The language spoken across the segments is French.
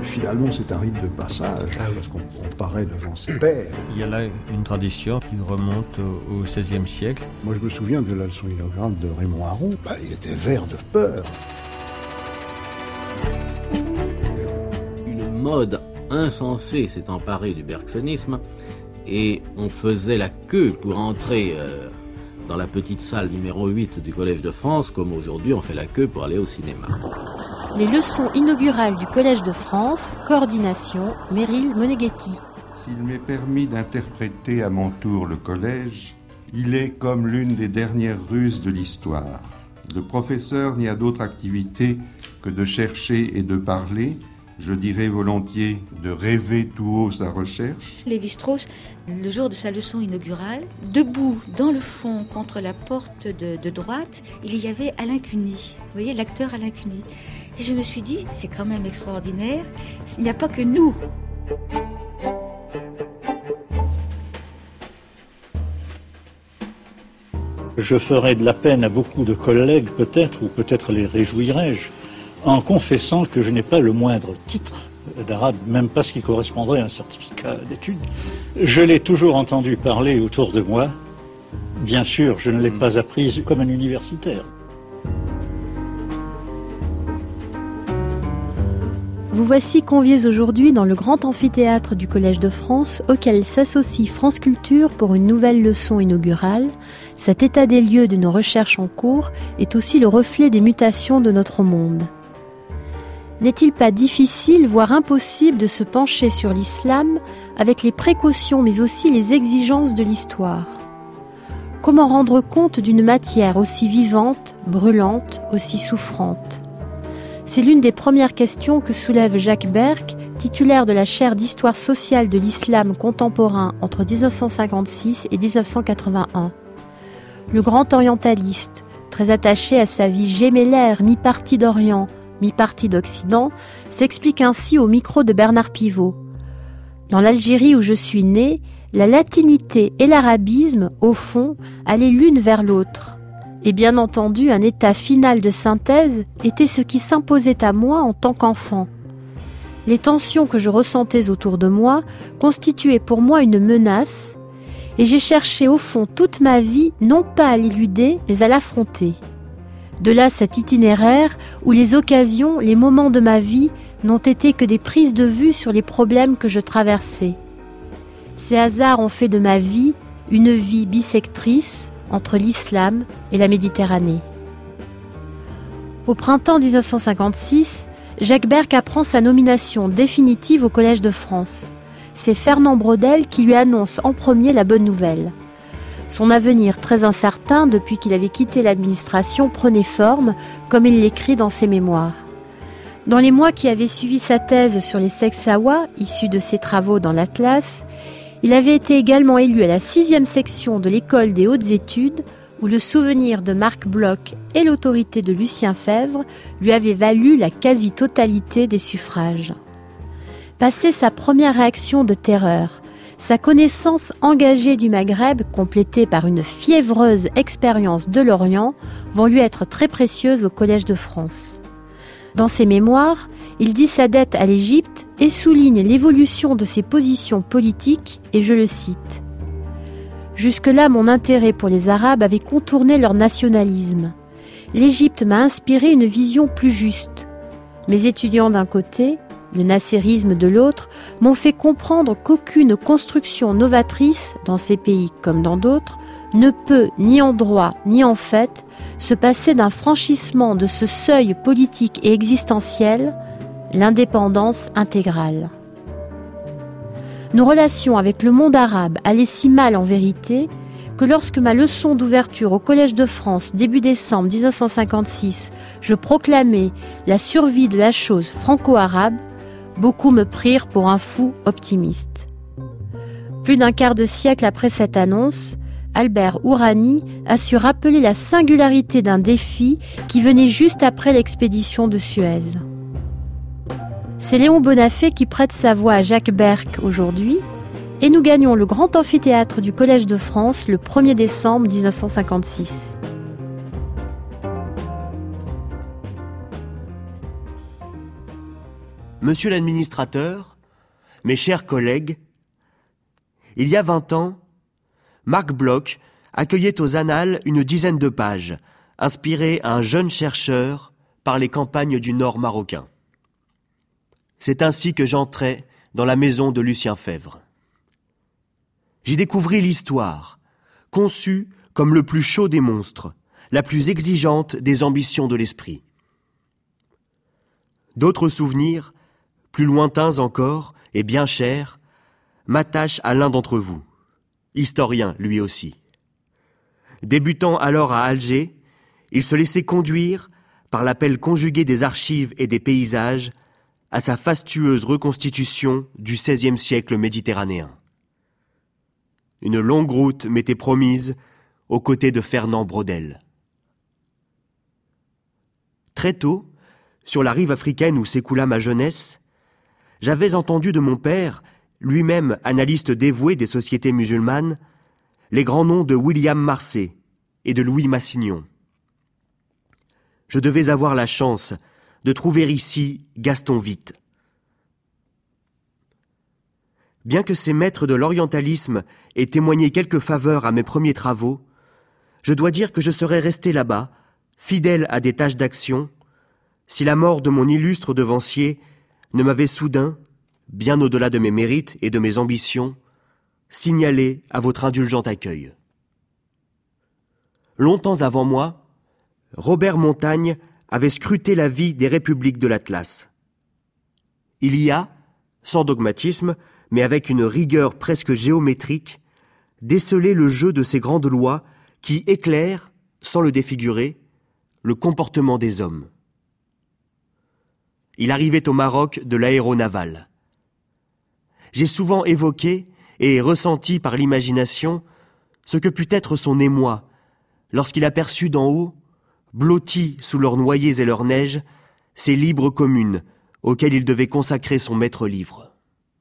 finalement, c'est un rite de passage, parce qu'on paraît devant ses pairs. Il y a là une tradition qui remonte au XVIe siècle. Moi, je me souviens de la leçon inaugurale de Raymond Aron. Il était vert de peur. Une mode insensée s'est emparée du bergsonisme et on faisait la queue pour entrer dans la petite salle numéro 8 du Collège de France, comme aujourd'hui on fait la queue pour aller au cinéma. Les leçons inaugurales du Collège de France, coordination, Meryl Moneghetti. S'il m'est permis d'interpréter à mon tour le collège, il est comme l'une des dernières ruses de l'histoire. Le professeur n'y a d'autre activité que de chercher et de parler, je dirais volontiers de rêver tout haut sa recherche. Lévi-Strauss, le jour de sa leçon inaugurale, debout dans le fond contre la porte de droite, il y avait Alain Cuny. Vous voyez, l'acteur Alain Cuny. Et je me suis dit, c'est quand même extraordinaire, il n'y a pas que nous. Je ferai de la peine à beaucoup de collègues peut-être, ou peut-être les réjouirai-je, en confessant que je n'ai pas le moindre titre d'arabe, même pas ce qui correspondrait à un certificat d'études. Je l'ai toujours entendu parler autour de moi. Bien sûr, je ne l'ai pas apprise comme un universitaire. Vous voici conviés aujourd'hui dans le grand amphithéâtre du Collège de France, auquel s'associe France Culture pour une nouvelle leçon inaugurale. Cet état des lieux de nos recherches en cours est aussi le reflet des mutations de notre monde. N'est-il pas difficile, voire impossible, de se pencher sur l'islam avec les précautions mais aussi les exigences de l'histoire ? Comment rendre compte d'une matière aussi vivante, brûlante, aussi souffrante ? C'est l'une des premières questions que soulève Jacques Berck, titulaire de la chaire d'histoire sociale de l'islam contemporain entre 1956 et 1981. Le grand orientaliste, très attaché à sa vie gémellaire, mi-partie d'Orient, mi-partie d'Occident, s'explique ainsi au micro de Bernard Pivot. Dans l'Algérie où je suis né, la latinité et l'arabisme, au fond, allaient l'une vers l'autre. Et bien entendu, un état final de synthèse était ce qui s'imposait à moi en tant qu'enfant. Les tensions que je ressentais autour de moi constituaient pour moi une menace, et j'ai cherché au fond toute ma vie non pas à l'éluder, mais à l'affronter. De là cet itinéraire où les occasions, les moments de ma vie n'ont été que des prises de vue sur les problèmes que je traversais. Ces hasards ont fait de ma vie une vie bissectrice entre l'islam et la Méditerranée. Au printemps 1956, Jacques Berck apprend sa nomination définitive au Collège de France. C'est Fernand Braudel qui lui annonce en premier la bonne nouvelle. Son avenir très incertain depuis qu'il avait quitté l'administration prenait forme, comme il l'écrit dans ses mémoires. Dans les mois qui avaient suivi sa thèse sur les Sexawa, issue de ses travaux dans l'Atlas, il avait été également élu à la 6e section de l'École des hautes études, où le souvenir de Marc Bloch et l'autorité de Lucien Febvre lui avaient valu la quasi-totalité des suffrages. Passé sa première réaction de terreur, sa connaissance engagée du Maghreb, complétée par une fiévreuse expérience de l'Orient, vont lui être très précieuses au Collège de France. Dans ses mémoires, il dit sa dette à l'Égypte et souligne l'évolution de ses positions politiques, et je le cite. « Jusque-là, mon intérêt pour les Arabes avait contourné leur nationalisme. L'Égypte m'a inspiré une vision plus juste. Mes étudiants d'un côté, le nasserisme de l'autre, m'ont fait comprendre qu'aucune construction novatrice, dans ces pays comme dans d'autres, ne peut, ni en droit ni en fait, se passer d'un franchissement de ce seuil politique et existentiel, l'indépendance intégrale. Nos relations avec le monde arabe allaient si mal en vérité que lorsque ma leçon d'ouverture au Collège de France début décembre 1956, je proclamais la survie de la chose franco-arabe, beaucoup me prirent pour un fou optimiste. Plus d'un quart de siècle après cette annonce, Albert Hourani a su rappeler la singularité d'un défi qui venait juste après l'expédition de Suez. C'est Léon Bonafé qui prête sa voix à Jacques Berck aujourd'hui, et nous gagnons le grand amphithéâtre du Collège de France le 1er décembre 1956. Monsieur l'administrateur, mes chers collègues, il y a 20 ans, Marc Bloch accueillait aux Annales une dizaine de pages, inspirées à un jeune chercheur par les campagnes du Nord marocain. C'est ainsi que j'entrai dans la maison de Lucien Febvre. J'y découvris l'histoire, conçue comme le plus chaud des monstres, la plus exigeante des ambitions de l'esprit. D'autres souvenirs, plus lointains encore et bien chers, m'attachent à l'un d'entre vous, historien lui aussi. Débutant alors à Alger, il se laissait conduire, par l'appel conjugué des archives et des paysages, à sa fastueuse reconstitution du XVIe siècle méditerranéen. Une longue route m'était promise aux côtés de Fernand Braudel. Très tôt, sur la rive africaine où s'écoula ma jeunesse, j'avais entendu de mon père, lui-même analyste dévoué des sociétés musulmanes, les grands noms de William Marsay et de Louis Massignon. Je devais avoir la chance de trouver ici Gaston Vitte. Bien que ces maîtres de l'orientalisme aient témoigné quelques faveurs à mes premiers travaux, je dois dire que je serais resté là-bas, fidèle à des tâches d'action, si la mort de mon illustre devancier ne m'avait soudain, bien au-delà de mes mérites et de mes ambitions, signalé à votre indulgent accueil. Longtemps avant moi, Robert Montagne avait scruté la vie des républiques de l'Atlas. Il y a, sans dogmatisme, mais avec une rigueur presque géométrique, décelé le jeu de ces grandes lois qui éclairent, sans le défigurer, le comportement des hommes. Il arrivait au Maroc de l'aéronaval. J'ai souvent évoqué et ressenti par l'imagination ce que put être son émoi lorsqu'il aperçut d'en haut, blottis sous leurs noyers et leurs neiges, ces libres communes auxquelles il devait consacrer son maître-livre.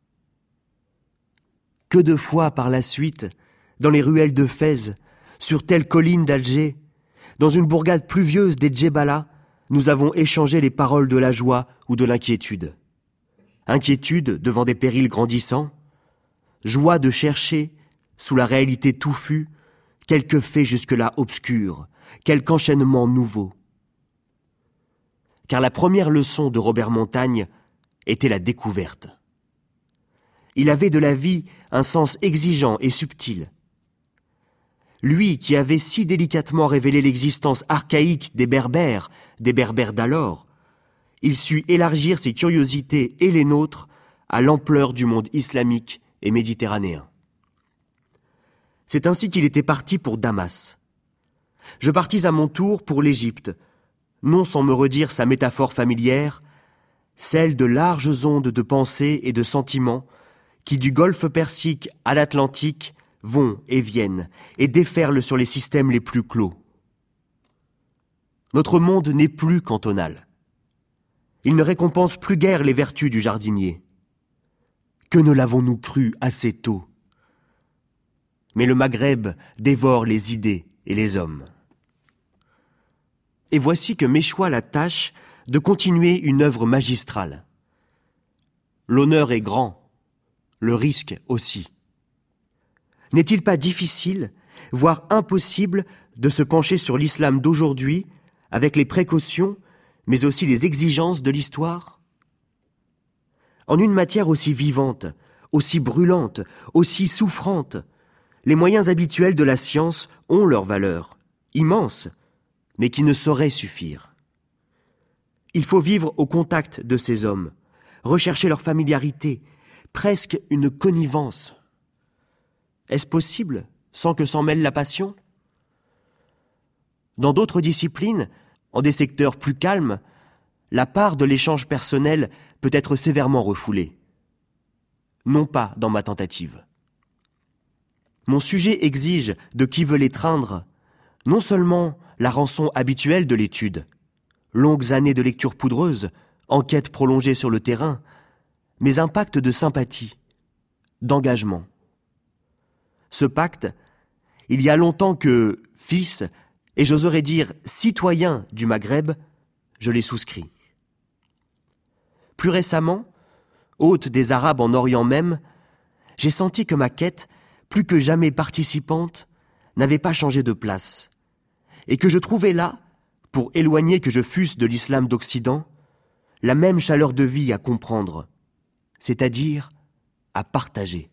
Que de fois par la suite, dans les ruelles de Fès, sur telle colline d'Alger, dans une bourgade pluvieuse des Djebala, nous avons échangé les paroles de la joie ou de l'inquiétude. Inquiétude devant des périls grandissants, joie de chercher, sous la réalité touffue, quelque fait jusque-là obscur, quelque enchaînement nouveau. Car la première leçon de Robert Montagne était la découverte. Il avait de la vie un sens exigeant et subtil. Lui qui avait si délicatement révélé l'existence archaïque des Berbères d'alors, il sut élargir ses curiosités et les nôtres à l'ampleur du monde islamique et méditerranéen. C'est ainsi qu'il était parti pour Damas. Je partis à mon tour pour l'Égypte, non sans me redire sa métaphore familière, celle de larges ondes de pensée et de sentiments qui du golfe Persique à l'Atlantique vont et viennent et déferlent sur les systèmes les plus clos. Notre monde n'est plus cantonal. Il ne récompense plus guère les vertus du jardinier. Que ne l'avons-nous cru assez tôt? Mais le Maghreb dévore les idées et les hommes. Et voici que m'échoit la tâche de continuer une œuvre magistrale. L'honneur est grand, le risque aussi. N'est-il pas difficile, voire impossible, de se pencher sur l'islam d'aujourd'hui avec les précautions, mais aussi les exigences de l'histoire? En une matière aussi vivante, aussi brûlante, aussi souffrante, les moyens habituels de la science ont leur valeur, immense, mais qui ne saurait suffire. Il faut vivre au contact de ces hommes, rechercher leur familiarité, presque une connivence. Est-ce possible sans que s'en mêle la passion? Dans d'autres disciplines, en des secteurs plus calmes, la part de l'échange personnel peut être sévèrement refoulée. Non pas dans ma tentative. Mon sujet exige de qui veut l'étreindre non seulement la rançon habituelle de l'étude, longues années de lecture poudreuse, enquêtes prolongées sur le terrain, mais un pacte de sympathie, d'engagement. Ce pacte, il y a longtemps que, fils, et j'oserais dire citoyen du Maghreb, je l'ai souscrit. Plus récemment, hôte des Arabes en Orient même, j'ai senti que ma quête, plus que jamais participante, n'avait pas changé de place, et que je trouvais là, pour éloigner que je fusse de l'islam d'Occident, la même chaleur de vie à comprendre, c'est-à-dire à partager.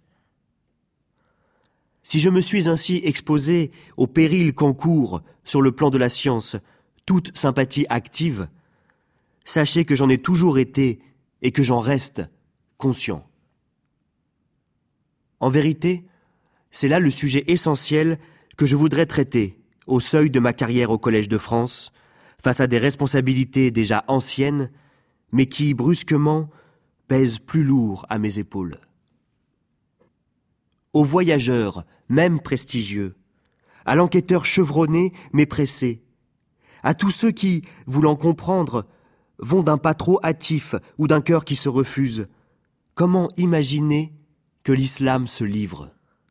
Si je me suis ainsi exposé aux périls qu'encourt, sur le plan de la science, toute sympathie active, sachez que j'en ai toujours été et que j'en reste conscient. En vérité, c'est là le sujet essentiel que je voudrais traiter au seuil de ma carrière au Collège de France, face à des responsabilités déjà anciennes, mais qui, brusquement, pèsent plus lourd à mes épaules. Aux voyageurs, même prestigieux, à l'enquêteur chevronné mais pressé, à tous ceux qui, voulant comprendre, vont d'un pas trop hâtif ou d'un cœur qui se refuse, comment imaginer que l'islam se livre?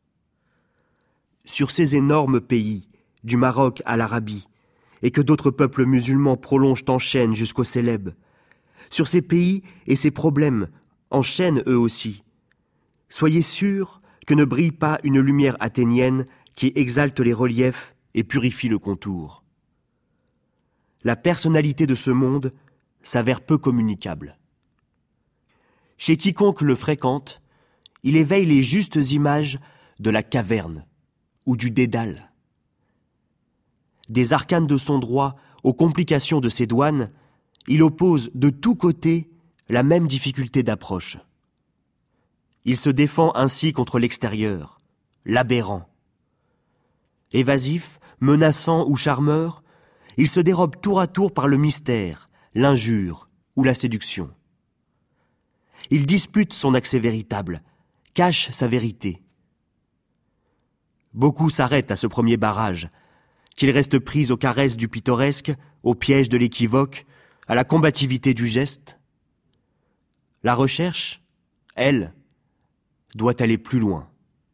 Sur ces énormes pays, du Maroc à l'Arabie, et que d'autres peuples musulmans prolongent en chaîne jusqu'au Célèbes, sur ces pays et ces problèmes, en chaîne eux aussi, soyez sûrs que ne brille pas une lumière athénienne qui exalte les reliefs et purifie le contour. La personnalité de ce monde s'avère peu communicable. Chez quiconque le fréquente, il éveille les justes images de la caverne ou du dédale. Des arcanes de son droit aux complications de ses douanes, il oppose de tous côtés la même difficulté d'approche. Il se défend ainsi contre l'extérieur, l'aberrant. Évasif, menaçant ou charmeur, il se dérobe tour à tour par le mystère, l'injure ou la séduction. Il dispute son accès véritable, cache sa vérité. Beaucoup s'arrêtent à ce premier barrage, qu'ils restent pris aux caresses du pittoresque, au piège de l'équivoque, à la combativité du geste. La recherche, elle, doit aller plus loin.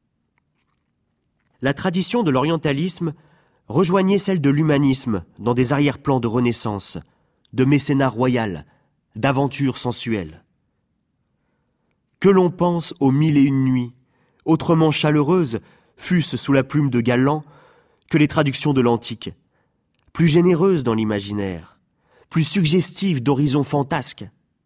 La tradition de l'orientalisme rejoignait celle de l'humanisme dans des arrière-plans de renaissance, de mécénat royal, d'aventures sensuelles. Que l'on pense aux 1001 nuits, autrement chaleureuses, fût-ce sous la plume de Galland, que les traductions de l'antique, plus généreuses dans l'imaginaire, plus suggestives d'horizons fantasques.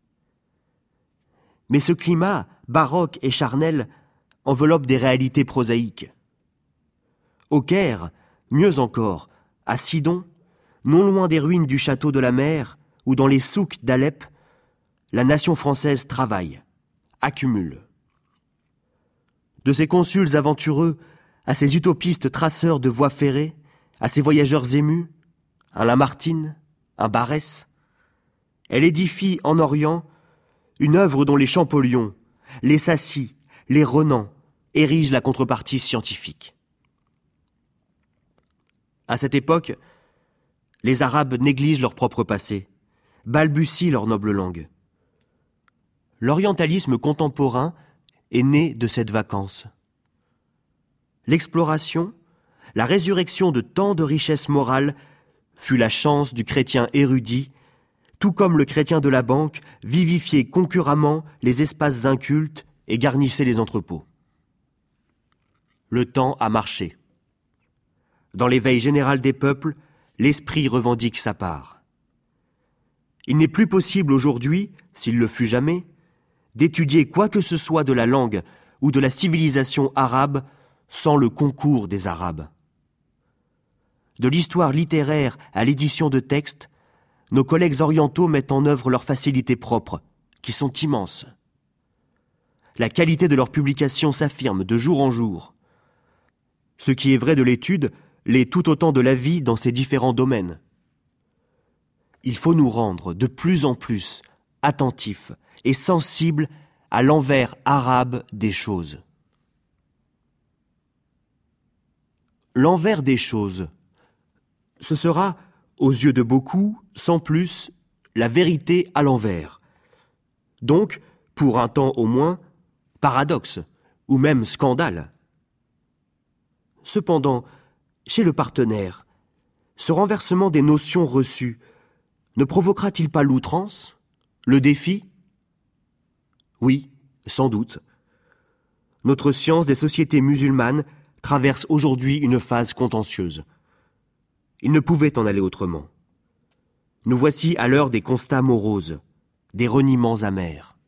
Mais ce climat, baroque et charnel, enveloppe des réalités prosaïques. Au Caire, mieux encore, à Sidon, non loin des ruines du château de la mer, ou dans les souks d'Alep, la nation française travaille, accumule. De ces consuls aventureux à ces utopistes traceurs de voies ferrées, à ces voyageurs émus, un Lamartine, un Barrès, elle édifie en Orient une œuvre dont les Champollion, les Sacy, les Renan érigent la contrepartie scientifique. À cette époque, les Arabes négligent leur propre passé, balbutient leur noble langue. L'orientalisme contemporain est né de cette vacance. L'exploration, la résurrection de tant de richesses morales fut la chance du chrétien érudit, tout comme le chrétien de la banque vivifiait concurremment les espaces incultes et garnissait les entrepôts. Le temps a marché. Dans l'éveil général des peuples, l'esprit revendique sa part. Il n'est plus possible aujourd'hui, s'il le fut jamais, d'étudier quoi que ce soit de la langue ou de la civilisation arabe sans le concours des Arabes. De l'histoire littéraire à l'édition de textes, nos collègues orientaux mettent en œuvre leurs facilités propres, qui sont immenses. La qualité de leurs publications s'affirme de jour en jour. Ce qui est vrai de l'étude l'est tout autant de la vie dans ses différents domaines. Il faut nous rendre de plus en plus attentifs et sensibles à l'envers arabe des choses. L'envers des choses, ce sera, aux yeux de beaucoup, sans plus, la vérité à l'envers. Donc, pour un temps au moins, paradoxe, ou même scandale. Cependant, chez le partenaire, ce renversement des notions reçues ne provoquera-t-il pas l'outrance, le défi ? Oui, Sans doute. Notre science des sociétés musulmanes traverse aujourd'hui une phase contentieuse. Il ne pouvait en aller autrement. Nous voici à l'heure des constats moroses, des reniements amers.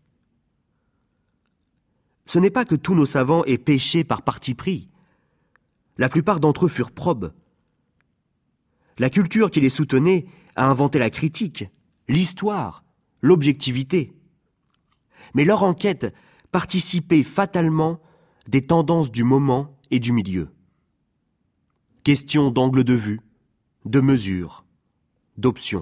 Ce n'est pas que tous nos savants aient péché par parti pris. La plupart d'entre eux furent probes. La culture qui les soutenait a inventé la critique, l'histoire, l'objectivité. Mais leur enquête participait fatalement des tendances du moment et du milieu. Question d'angle de vue, de mesure, d'option.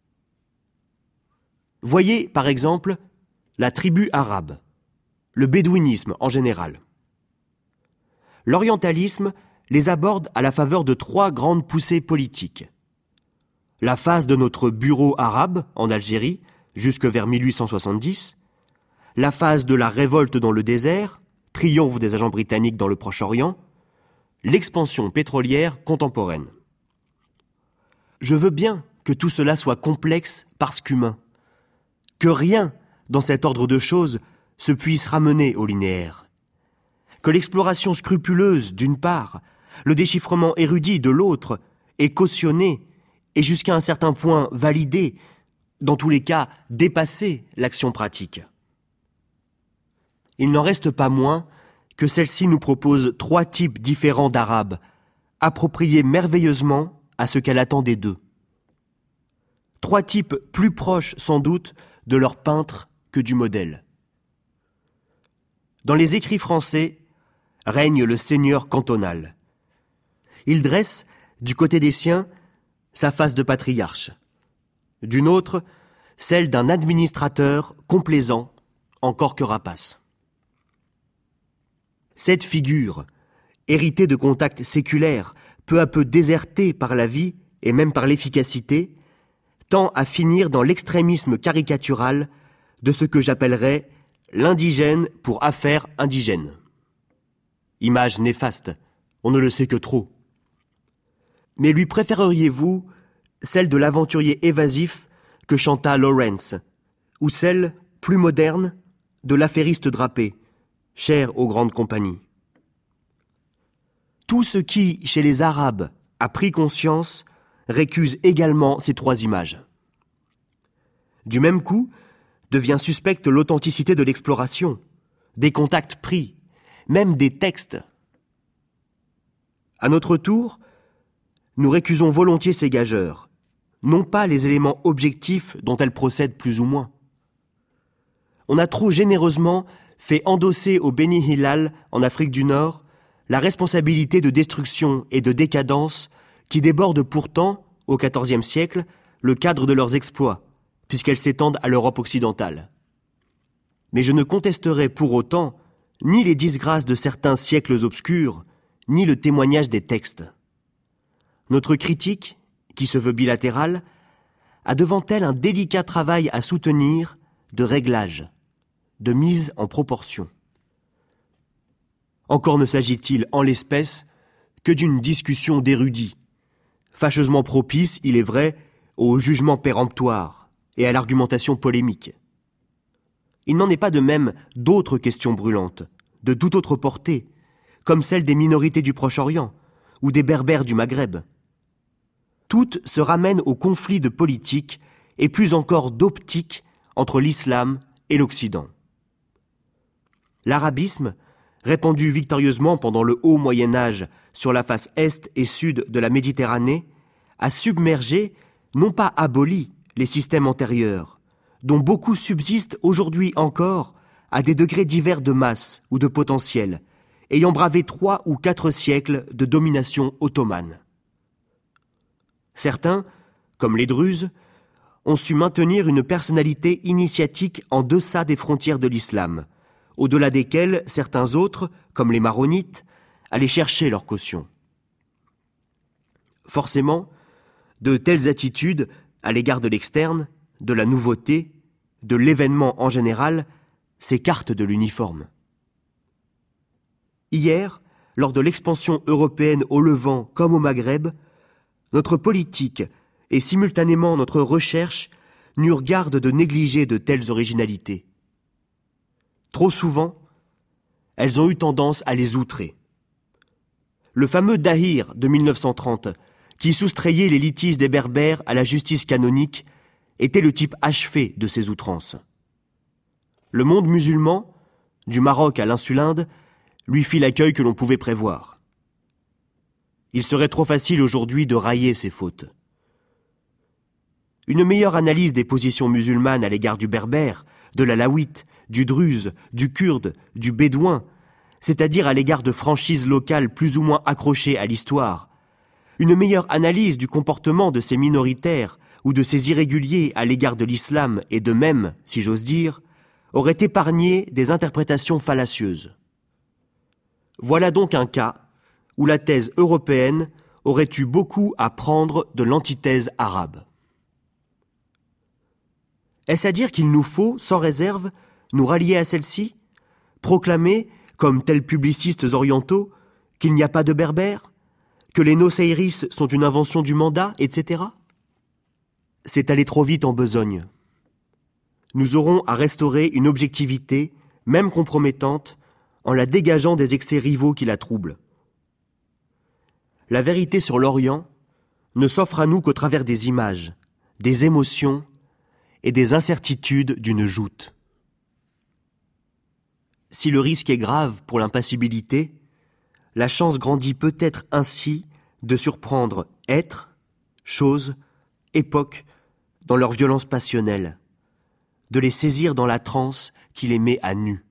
Voyez, par exemple, la tribu arabe, le bédouinisme en général. L'orientalisme les aborde à la faveur de 3 grandes poussées politiques. La phase de notre bureau arabe en Algérie, jusque vers 1870, la phase de la révolte dans le désert, triomphe des agents britanniques dans le Proche-Orient, l'expansion pétrolière contemporaine. Je veux bien que tout cela soit complexe parce qu'humain, que rien dans cet ordre de choses se puisse ramener au linéaire, que l'exploration scrupuleuse d'une part, le déchiffrement érudit de l'autre est cautionné et jusqu'à un certain point validé, dans tous les cas dépasser l'action pratique. Il n'en reste pas moins que celle-ci nous propose 3 types différents d'Arabes, appropriés merveilleusement à ce qu'elle attendait d'eux. 3 types plus proches sans doute de leur peintre que du modèle. Dans les écrits français règne le seigneur cantonal. Il dresse, du côté des siens, sa face de patriarche. D'une autre, celle d'un administrateur complaisant, encore que rapace. Cette figure, héritée de contacts séculaires, peu à peu désertée par la vie et même par l'efficacité, tend à finir dans l'extrémisme caricatural de ce que j'appellerais l'indigène pour affaires indigènes. Image néfaste, on ne le sait que trop. Mais lui préféreriez-vous celle de l'aventurier évasif que chanta Lawrence, ou celle, plus moderne, de l'affairiste drapé, cher aux grandes compagnies? Tout ce qui, chez les Arabes, a pris conscience, récuse également ces 3 images. Du même coup, devient suspecte l'authenticité de l'exploration, des contacts pris, même des textes. À notre tour, nous récusons volontiers ces gageurs, non pas les éléments objectifs dont elles procèdent plus ou moins. On a trop généreusement fait endosser au Beni Hilal, en Afrique du Nord, la responsabilité de destruction et de décadence qui déborde pourtant, au XIVe siècle, le cadre de leurs exploits, puisqu'elles s'étendent à l'Europe occidentale. Mais je ne contesterai pour autant ni les disgrâces de certains siècles obscurs, ni le témoignage des textes. Notre critique, qui se veut bilatérale, a devant elle un délicat travail à soutenir de réglage, de mise en proportion. Encore ne s'agit-il, en l'espèce, que d'une discussion d'érudits, fâcheusement propice, il est vrai, au jugement péremptoire et à l'argumentation polémique. Il n'en est pas de même d'autres questions brûlantes, de toute autre portée, comme celle des minorités du Proche-Orient ou des Berbères du Maghreb. Toutes se ramènent au conflit de politique et plus encore d'optique entre l'islam et l'Occident. L'arabisme, répandu victorieusement pendant le haut Moyen-Âge sur la face est et sud de la Méditerranée, a submergé, non pas aboli, les systèmes antérieurs, dont beaucoup subsistent aujourd'hui encore à des degrés divers de masse ou de potentiel, ayant bravé 3 ou 4 siècles de domination ottomane. Certains, comme les Druzes, ont su maintenir une personnalité initiatique en deçà des frontières de l'islam, au-delà desquelles certains autres, comme les maronites, allaient chercher leur caution. Forcément, de telles attitudes à l'égard de l'externe, de la nouveauté, de l'événement en général, s'écartent de l'uniforme. Hier, lors de l'expansion européenne au Levant comme au Maghreb, notre politique et simultanément notre recherche n'eurent garde de négliger de telles originalités. Trop souvent, elles ont eu tendance à les outrer. Le fameux Dahir de 1930, qui soustrayait les litiges des Berbères à la justice canonique, était le type achevé de ces outrances. Le monde musulman, du Maroc à l'Insulinde, lui fit l'accueil que l'on pouvait prévoir. Il serait trop facile aujourd'hui de railler ses fautes. Une meilleure analyse des positions musulmanes à l'égard du berbère, de l'alawite, du druze, du kurde, du bédouin, c'est-à-dire à l'égard de franchises locales plus ou moins accrochées à l'histoire, une meilleure analyse du comportement de ces minoritaires ou de ces irréguliers à l'égard de l'islam et de même, si j'ose dire, aurait épargné des interprétations fallacieuses. Voilà donc un cas où la thèse européenne aurait eu beaucoup à prendre de l'antithèse arabe. Est-ce à dire qu'il nous faut, sans réserve, nous rallier à celle-ci, proclamer, comme tels publicistes orientaux, qu'il n'y a pas de berbères, que les noceiris sont une invention du mandat, etc. C'est aller trop vite en besogne. Nous aurons à restaurer une objectivité, même compromettante, en la dégageant des excès rivaux qui la troublent. La vérité sur l'Orient ne s'offre à nous qu'au travers des images, des émotions et des incertitudes d'une joute. Si le risque est grave pour l'impassibilité, la chance grandit peut-être ainsi de surprendre êtres, choses, époques dans leur violence passionnelle, de les saisir dans la transe qui les met à nu.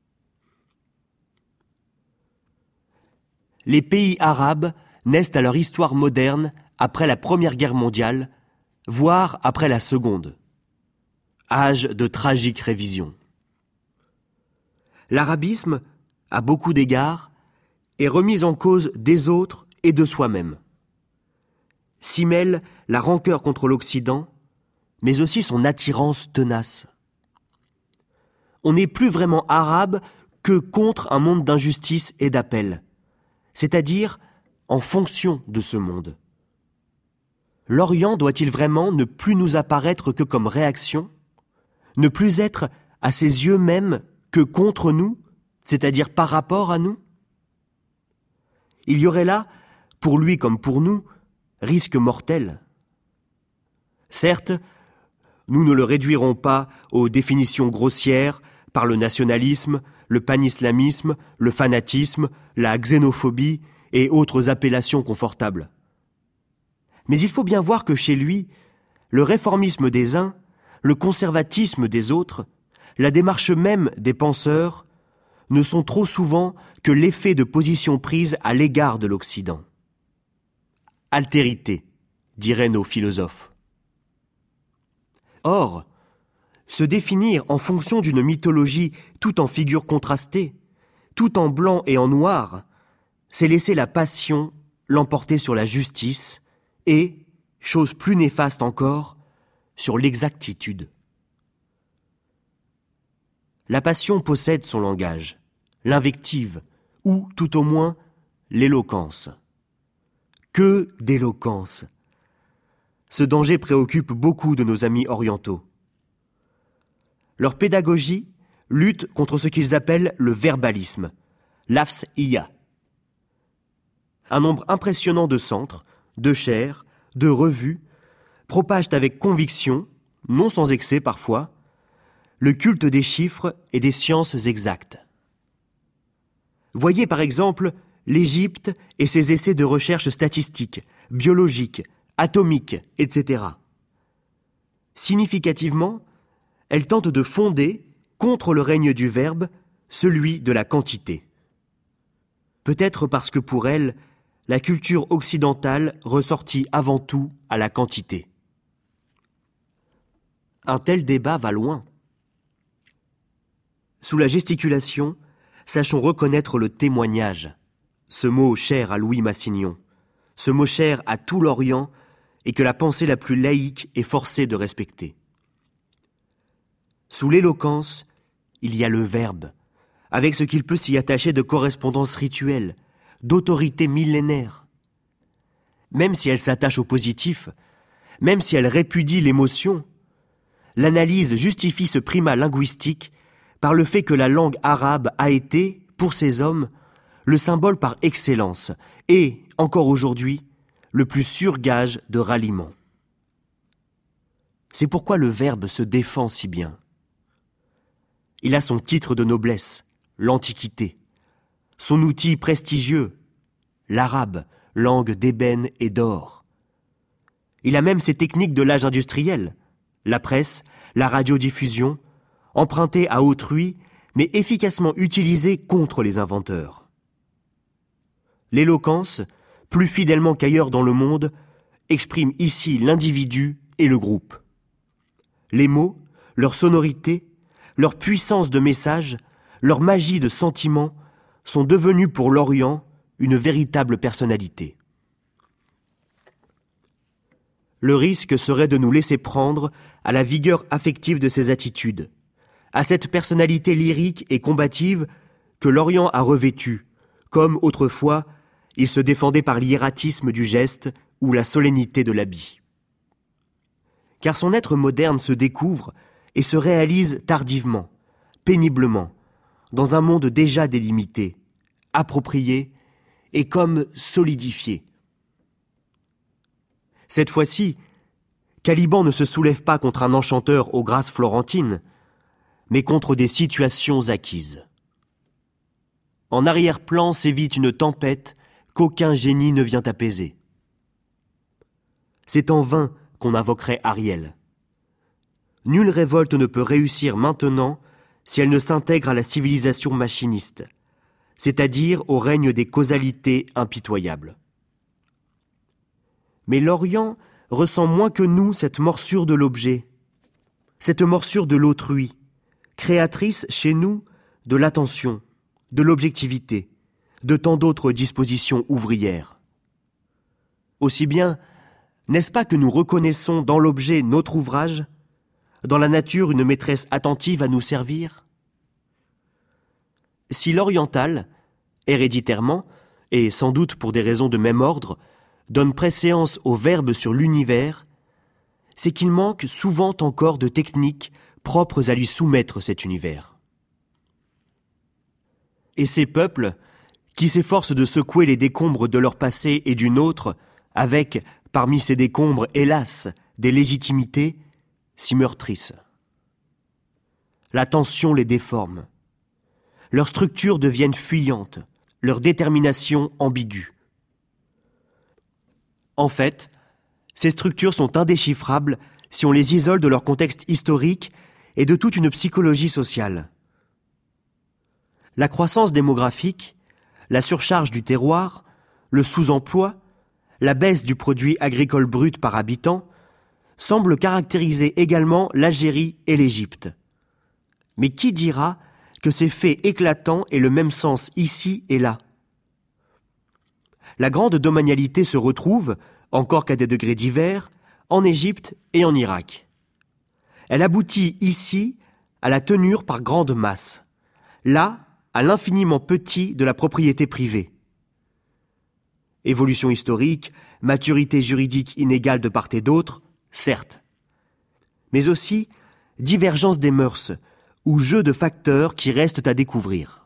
Les pays arabes naissent à leur histoire moderne après la Première Guerre mondiale, voire après la Seconde. Âge de tragique révision. L'arabisme, à beaucoup d'égards, est remis en cause des autres et de soi-même. S'y mêle la rancœur contre l'Occident, mais aussi son attirance tenace. On n'est plus vraiment arabe que contre un monde d'injustice et d'appel, c'est-à-dire en fonction de ce monde. L'Orient doit-il vraiment ne plus nous apparaître que comme réaction, ne plus être à ses yeux même que contre nous, c'est-à-dire par rapport à nous? Il y aurait là, pour lui comme pour nous, risque mortel. Certes, nous ne le réduirons pas aux définitions grossières par le nationalisme, le panislamisme, le fanatisme, la xénophobie et autres appellations confortables. Mais il faut bien voir que chez lui, le réformisme des uns, le conservatisme des autres, la démarche même des penseurs, ne sont trop souvent que l'effet de positions prises à l'égard de l'Occident. Altérité, diraient nos philosophes. Or, se définir en fonction d'une mythologie tout en figures contrastées, tout en blanc et en noir, c'est laisser la passion l'emporter sur la justice et, chose plus néfaste encore, sur l'exactitude. La passion possède son langage, l'invective, ou tout au moins l'éloquence. Que d'éloquence! Ce danger préoccupe beaucoup de nos amis orientaux. Leur pédagogie lutte contre ce qu'ils appellent le verbalisme, l'afs-iya. Un nombre impressionnant de centres, de chaires, de revues propagent avec conviction, non sans excès parfois, le culte des chiffres et des sciences exactes. Voyez par exemple l'Égypte et ses essais de recherche statistique, biologique, atomique, etc. Significativement, elle tente de fonder, contre le règne du verbe, celui de la quantité. Peut-être parce que pour elle, la culture occidentale ressortit avant tout à la quantité. Un tel débat va loin. Sous la gesticulation, sachons reconnaître le témoignage, ce mot cher à Louis Massignon, ce mot cher à tout l'Orient et que la pensée la plus laïque est forcée de respecter. Sous l'éloquence, il y a le verbe, avec ce qu'il peut s'y attacher de correspondance rituelle, d'autorité millénaire. Même si elle s'attache au positif, même si elle répudie l'émotion, l'analyse justifie ce primat linguistique par le fait que la langue arabe a été, pour ces hommes, le symbole par excellence et, encore aujourd'hui, le plus sûr gage de ralliement. C'est pourquoi le verbe se défend si bien. Il a son titre de noblesse, l'Antiquité, son outil prestigieux, l'arabe, langue d'ébène et d'or. Il a même ses techniques de l'âge industriel, la presse, la radiodiffusion, empruntées à autrui, mais efficacement utilisées contre les inventeurs. L'éloquence, plus fidèlement qu'ailleurs dans le monde, exprime ici l'individu et le groupe. Les mots, leur sonorité, leur puissance de message, leur magie de sentiment sont devenus pour l'Orient une véritable personnalité. Le risque serait de nous laisser prendre à la vigueur affective de ces attitudes, à cette personnalité lyrique et combative que l'Orient a revêtue, comme autrefois il se défendait par l'hiératisme du geste ou la solennité de l'habit. Car son être moderne se découvre et se réalise tardivement, péniblement, dans un monde déjà délimité, approprié et comme solidifié. Cette fois-ci, Caliban ne se soulève pas contre un enchanteur aux grâces florentines, mais contre des situations acquises. En arrière-plan sévit une tempête qu'aucun génie ne vient apaiser. C'est en vain qu'on invoquerait Ariel. Nulle révolte ne peut réussir maintenant si elle ne s'intègre à la civilisation machiniste, c'est-à-dire au règne des causalités impitoyables. Mais l'Orient ressent moins que nous cette morsure de l'objet, cette morsure de l'autrui, créatrice chez nous de l'attention, de l'objectivité, de tant d'autres dispositions ouvrières. Aussi bien, n'est-ce pas que nous reconnaissons dans l'objet notre ouvrage, dans la nature une maîtresse attentive à nous servir ? Si l'oriental, héréditairement, et sans doute pour des raisons de même ordre, donne préséance au verbe sur l'univers, c'est qu'il manque souvent encore de techniques propres à lui soumettre cet univers. Et ces peuples, qui s'efforcent de secouer les décombres de leur passé et du nôtre, avec, parmi ces décombres, hélas, des légitimités, s'y meurtrissent. La tension les déforme. Leurs structures deviennent fuyantes, leur détermination ambiguë. En fait, ces structures sont indéchiffrables si on les isole de leur contexte historique et de toute une psychologie sociale. La croissance démographique, la surcharge du terroir, le sous-emploi, la baisse du produit agricole brut par habitant semblent caractériser également l'Algérie et l'Égypte. Mais qui dira que ces faits éclatants aient le même sens ici et là ? La grande domanialité se retrouve, encore qu'à des degrés divers, en Égypte et en Irak. Elle aboutit ici à la tenure par grande masse, là à l'infiniment petit de la propriété privée. Évolution historique, maturité juridique inégale de part et d'autre, certes, mais aussi divergence des mœurs ou jeu de facteurs qui restent à découvrir.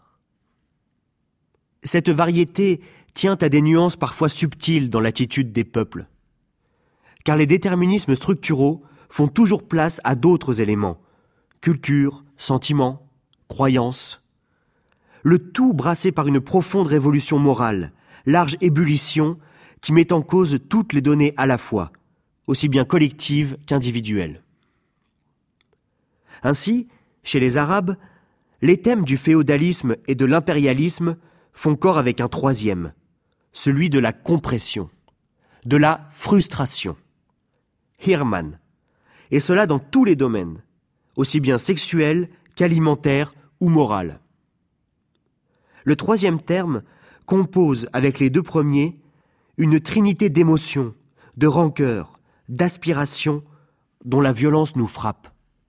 Cette variété tient à des nuances parfois subtiles dans l'attitude des peuples, car les déterminismes structuraux font toujours place à d'autres éléments, culture, sentiments, croyances, le tout brassé par une profonde révolution morale, large ébullition qui met en cause toutes les données à la fois, aussi bien collectives qu'individuelles. Ainsi, chez les Arabes, les thèmes du féodalisme et de l'impérialisme font corps avec un troisième, celui de la compression, de la frustration. Hirman, et cela dans tous les domaines, aussi bien sexuels qu'alimentaires ou moral. Le troisième terme compose avec les deux premiers une trinité d'émotions, de rancœurs, d'aspirations dont la violence nous frappe.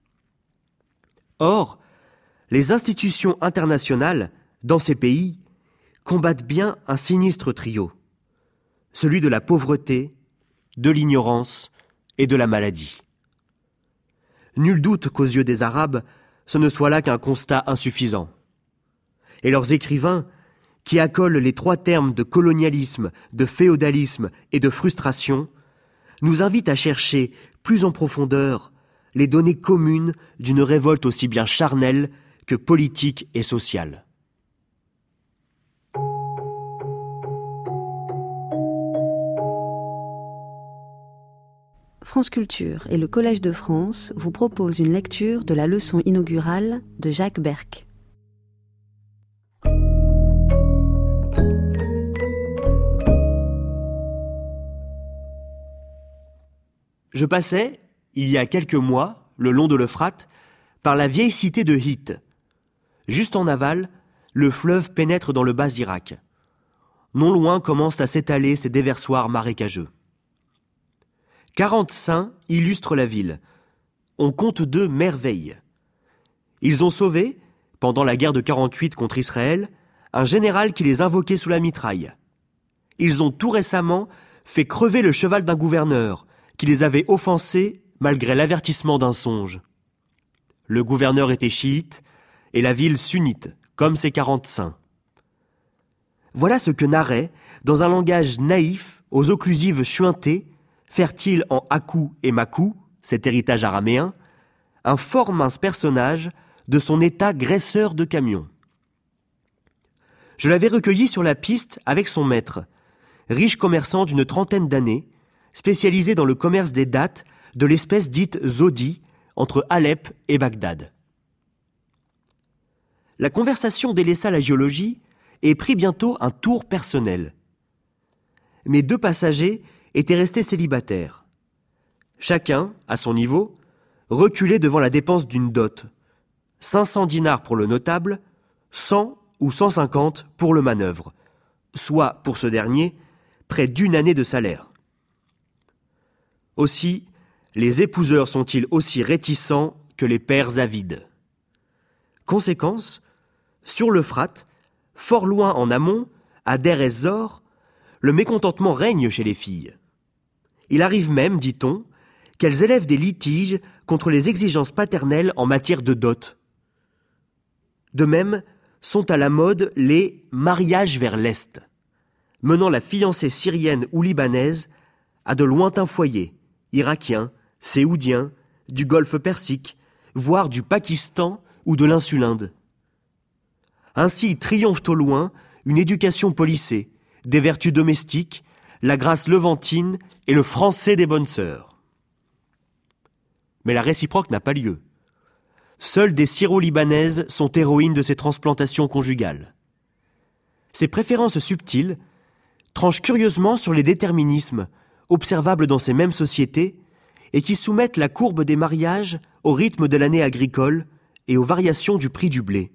Or, les institutions internationales, dans ces pays, combattent bien un sinistre trio, celui de la pauvreté, de l'ignorance et de la maladie. Nul doute qu'aux yeux des Arabes, ce ne soit là qu'un constat insuffisant. Et leurs écrivains, qui accolent les 3 termes de colonialisme, de féodalisme et de frustration, nous invitent à chercher plus en profondeur les données communes d'une révolte aussi bien charnelle que politique et sociale. France Culture et le Collège de France vous proposent une lecture de la leçon inaugurale de Jacques Berck. Je passais, il y a quelques mois, le long de l'Euphrate, par la vieille cité de Hite. Juste en aval, le fleuve pénètre dans le bas Irak. Non loin commencent à s'étaler ses déversoirs marécageux. 40 saints illustrent la ville. On compte d'eux merveilles. Ils ont sauvé, pendant la guerre de 48 contre Israël, un général qui les invoquait sous la mitraille. Ils ont tout récemment fait crever le cheval d'un gouverneur qui les avait offensés malgré l'avertissement d'un songe. Le gouverneur était chiite et la ville sunnite, comme ses 40 saints. Voilà ce que narrait, dans un langage naïf, aux occlusives chuintées, fertile en hakou et makou, cet héritage araméen, un fort mince personnage de son état graisseur de camion. Je l'avais recueilli sur la piste avec son maître, riche commerçant d'une 30aine d'années, spécialisé dans le commerce des dattes de l'espèce dite Zodi, entre Alep et Bagdad. La conversation délaissa la géologie et prit bientôt un tour personnel. Mes 2 passagers étaient restés célibataires. Chacun, à son niveau, reculait devant la dépense d'une dot. 500 dinars pour le notable, 100 ou 150 pour le manœuvre, soit, pour ce dernier, près d'1 année de salaire. Aussi, les épouseurs sont-ils aussi réticents que les pères avides. Conséquence, sur l'Euphrate, fort loin en amont, à Der ez-Zor, le mécontentement règne chez les filles. Il arrive même, dit-on, qu'elles élèvent des litiges contre les exigences paternelles en matière de dot. De même, sont à la mode les mariages vers l'Est, menant la fiancée syrienne ou libanaise à de lointains foyers, irakiens, séoudiens, du Golfe Persique, voire du Pakistan ou de l'insulinde. Ainsi triomphe au loin une éducation policée, des vertus domestiques, la grâce levantine et le français des bonnes sœurs. Mais la réciproque n'a pas lieu. Seules des Syro-Libanaises sont héroïnes de ces transplantations conjugales. Ces préférences subtiles tranchent curieusement sur les déterminismes observables dans ces mêmes sociétés et qui soumettent la courbe des mariages au rythme de l'année agricole et aux variations du prix du blé.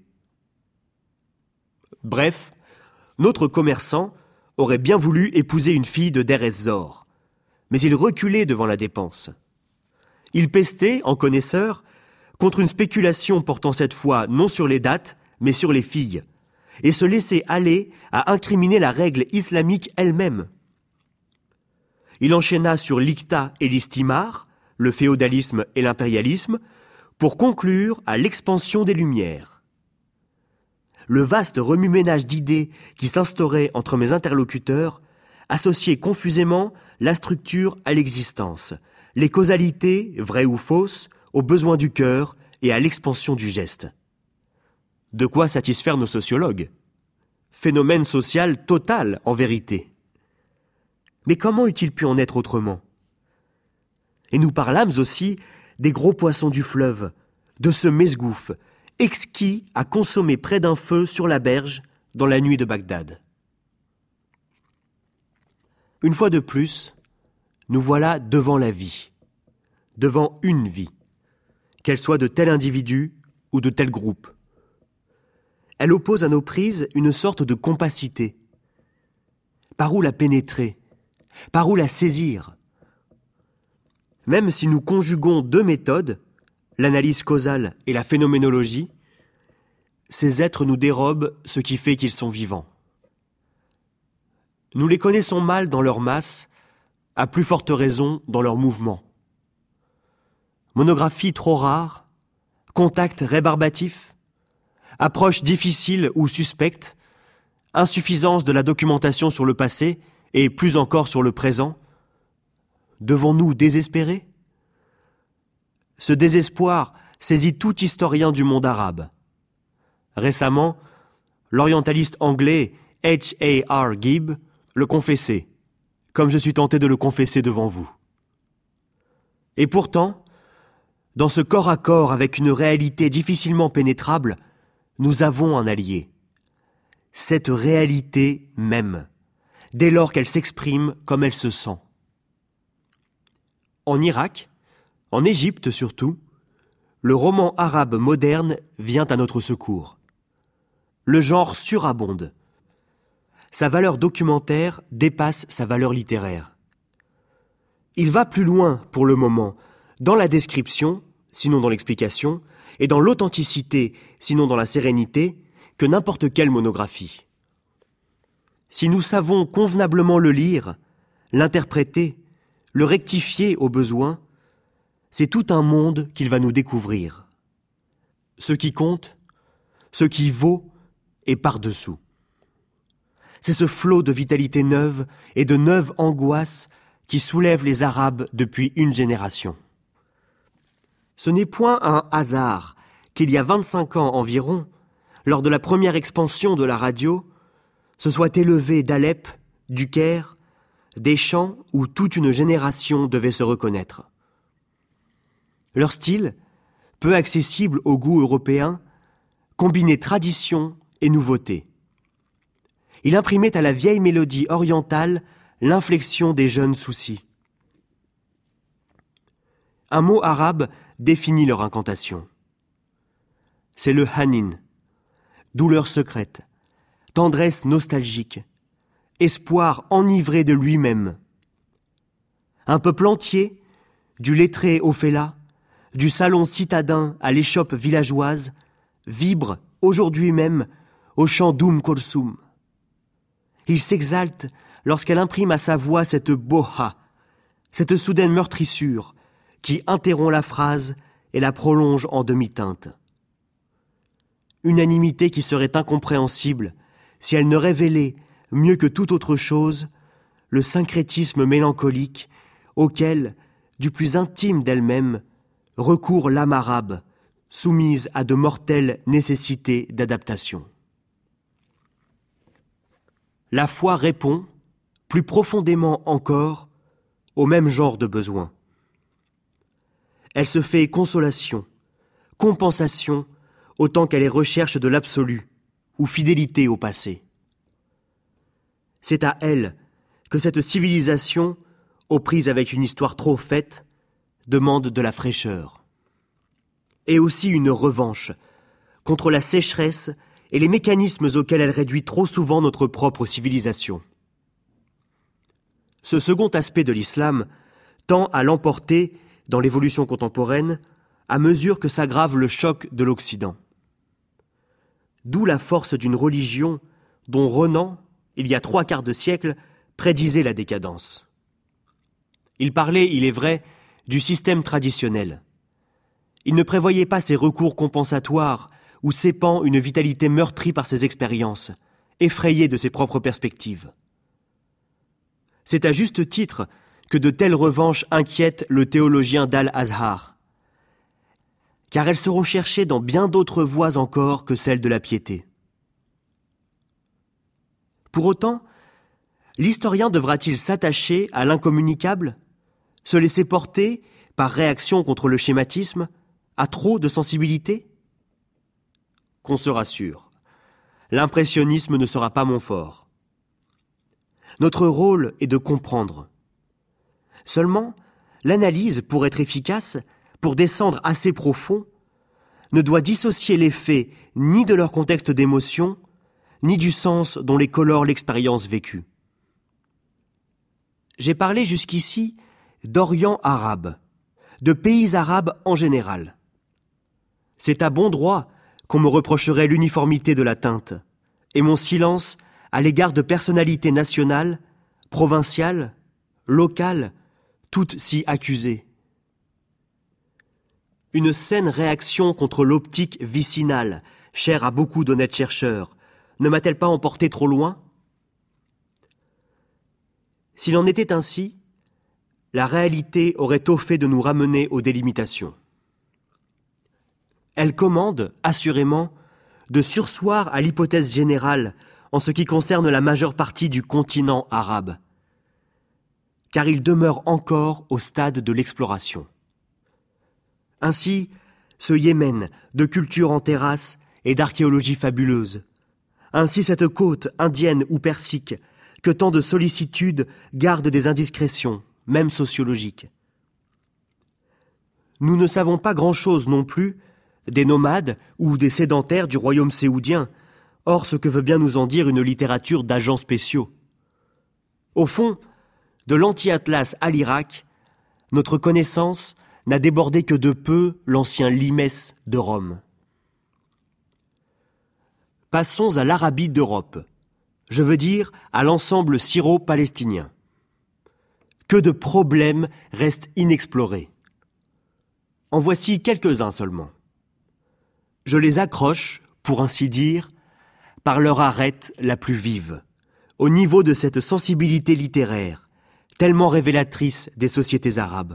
Bref, notre commerçant aurait bien voulu épouser une fille de Der ez-Zor, mais il reculait devant la dépense. Il pestait, en connaisseur, contre une spéculation portant cette fois non sur les dates, mais sur les filles, et se laissait aller à incriminer la règle islamique elle-même. Il enchaîna sur l'Iqta et l'Istimar, le féodalisme et l'impérialisme, pour conclure à l'expansion des Lumières. Le vaste remue-ménage d'idées qui s'instaurait entre mes interlocuteurs associait confusément la structure à l'existence, les causalités, vraies ou fausses, aux besoins du cœur et à l'expansion du geste. De quoi satisfaire nos sociologues. Phénomène social total, en vérité. Mais comment eût-il pu en être autrement? Et nous parlâmes aussi des gros poissons du fleuve, de ce mesgouf, exquis à consommer près d'un feu sur la berge dans la nuit de Bagdad. Une fois de plus, nous voilà devant la vie, devant une vie, qu'elle soit de tel individu ou de tel groupe. Elle oppose à nos prises une sorte de compacité. Par où la pénétrer? Par où la saisir? Même si nous conjuguons 2 méthodes, l'analyse causale et la phénoménologie, ces êtres nous dérobent ce qui fait qu'ils sont vivants. Nous les connaissons mal dans leur masse, à plus forte raison dans leur mouvement. Monographie trop rare, contact rébarbatif, approche difficile ou suspecte, insuffisance de la documentation sur le passé et plus encore sur le présent. Devons-nous désespérer ? Ce désespoir saisit tout historien du monde arabe. Récemment, l'orientaliste anglais H.A.R. Gibb le confessait, comme je suis tenté de le confesser devant vous. Et pourtant, dans ce corps à corps avec une réalité difficilement pénétrable, nous avons un allié. Cette réalité même, dès lors qu'elle s'exprime comme elle se sent. En Irak, en Égypte surtout, le roman arabe moderne vient à notre secours. Le genre surabonde. Sa valeur documentaire dépasse sa valeur littéraire. Il va plus loin, pour le moment, dans la description, sinon dans l'explication, et dans l'authenticité, sinon dans la sérénité, que n'importe quelle monographie. Si nous savons convenablement le lire, l'interpréter, le rectifier au besoin, c'est tout un monde qu'il va nous découvrir. Ce qui compte, ce qui vaut, est par-dessous. C'est ce flot de vitalité neuve et de neuve angoisse qui soulève les Arabes depuis une génération. Ce n'est point un hasard qu'il y a 25 ans environ, lors de la première expansion de la radio, se soit élevé d'Alep, du Caire, des chants où toute une génération devait se reconnaître. Leur style, peu accessible au goût européen, combinait tradition et nouveauté. Il imprimait à la vieille mélodie orientale l'inflexion des jeunes soucis. Un mot arabe définit leur incantation. C'est le hanin, douleur secrète, tendresse nostalgique, espoir enivré de lui-même. Un peuple entier, du lettré au fellah, du salon citadin à l'échoppe villageoise, vibre aujourd'hui même au chant d'Oum Kolsoum. Il s'exalte lorsqu'elle imprime à sa voix cette boha, cette soudaine meurtrissure qui interrompt la phrase et la prolonge en demi-teinte. Unanimité qui serait incompréhensible si elle ne révélait, mieux que toute autre chose, le syncrétisme mélancolique auquel, du plus intime d'elle-même, recourt l'âme arabe, soumise à de mortelles nécessités d'adaptation. La foi répond, plus profondément encore, au même genre de besoin. Elle se fait consolation, compensation, autant qu'elle est recherche de l'absolu ou fidélité au passé. C'est à elle que cette civilisation, aux prises avec une histoire trop faite, demande de la fraîcheur. Et aussi une revanche contre la sécheresse et les mécanismes auxquels elle réduit trop souvent notre propre civilisation. Ce second aspect de l'islam tend à l'emporter dans l'évolution contemporaine à mesure que s'aggrave le choc de l'Occident. D'où la force d'une religion dont Renan, il y a 3/4 de siècle, prédisait la décadence. Il parlait, il est vrai, du système traditionnel. Il ne prévoyait pas ses recours compensatoires où s'épand une vitalité meurtrie par ses expériences, effrayée de ses propres perspectives. C'est à juste titre que de telles revanches inquiètent le théologien d'Al-Azhar, car elles seront cherchées dans bien d'autres voies encore que celle de la piété. Pour autant, l'historien devra-t-il s'attacher à l'incommunicable, se laisser porter, par réaction contre le schématisme, à trop de sensibilité ? Qu'on se rassure, l'impressionnisme ne sera pas mon fort. Notre rôle est de comprendre. Seulement, l'analyse, pour être efficace, pour descendre assez profond, ne doit dissocier les faits ni de leur contexte d'émotion, ni du sens dont les colore l'expérience vécue. J'ai parlé jusqu'ici d'Orient arabe, de pays arabes en général. C'est à bon droit qu'on me reprocherait l'uniformité de la teinte, et mon silence à l'égard de personnalités nationales, provinciales, locales, toutes si accusées. Une saine réaction contre l'optique vicinale, chère à beaucoup d'honnêtes chercheurs, ne m'a-t-elle pas emporté trop loin ? S'il en était ainsi, la réalité aurait tôt fait de nous ramener aux délimitations. Elle commande, assurément, de surseoir à l'hypothèse générale en ce qui concerne la majeure partie du continent arabe, car il demeure encore au stade de l'exploration. Ainsi, ce Yémen de culture en terrasse et d'archéologie fabuleuse, ainsi cette côte indienne ou persique que tant de sollicitudes gardent des indiscrétions, même sociologiques. Nous ne savons pas grand-chose non plus des nomades ou des sédentaires du royaume séoudien, hors ce que veut bien nous en dire une littérature d'agents spéciaux. Au fond, de l'anti-atlas à l'Irak, notre connaissance n'a débordé que de peu l'ancien limès de Rome. Passons à l'Arabie d'Europe, je veux dire à l'ensemble syro-palestinien. Que de problèmes restent inexplorés. En voici quelques-uns seulement. Je les accroche, pour ainsi dire, par leur arête la plus vive, au niveau de cette sensibilité littéraire, tellement révélatrice des sociétés arabes.